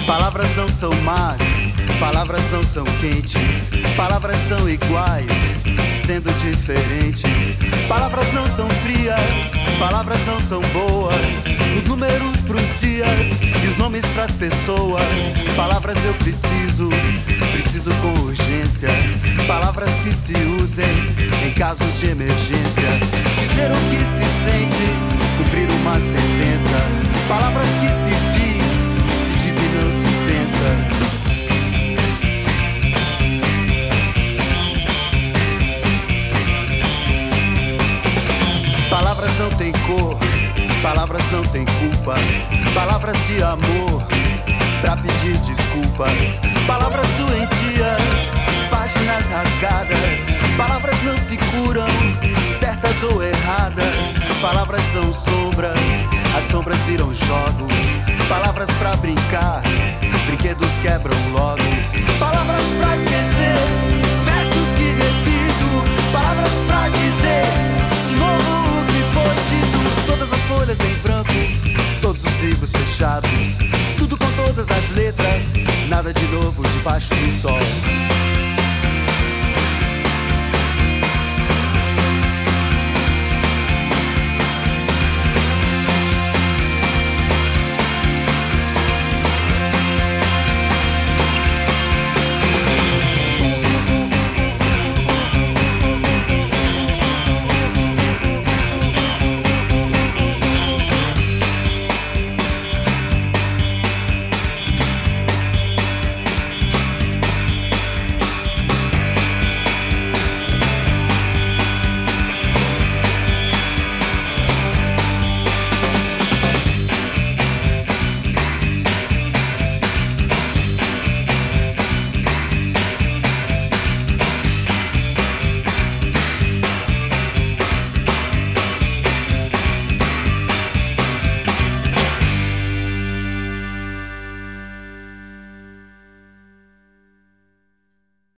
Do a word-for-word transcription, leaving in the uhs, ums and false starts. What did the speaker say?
Palavras não são más, palavras não são quentes, palavras são iguais, sendo diferentes. Palavras não são frias, palavras não são boas. Os números pros dias e os nomes pras pessoas. Palavras eu preciso, preciso com urgência. Palavras que se usem em casos de emergência. Dizer o que se sente, cumprir uma sentença. Palavras que se diz, se diz e não se pensa. Palavras não têm cor, palavras não têm culpa. Palavras de amor pra pedir desculpas. Palavras doentias, páginas rasgadas. Palavras não se curam, certas ou erradas. Palavras são sombras, as sombras viram jogos. Palavras pra brincar, brinquedos quebram logo. Palavras pra esquecer, versos que repito. Palavras pra dizer de novo o que foi dito. Todas as folhas em branco, todos os livros fechados. Tudo com todas as letras, nada de novo debaixo do sol.